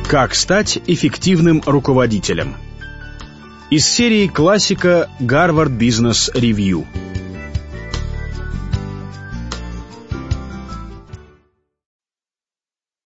Как стать эффективным руководителем? Из серии классика Harvard Business Review.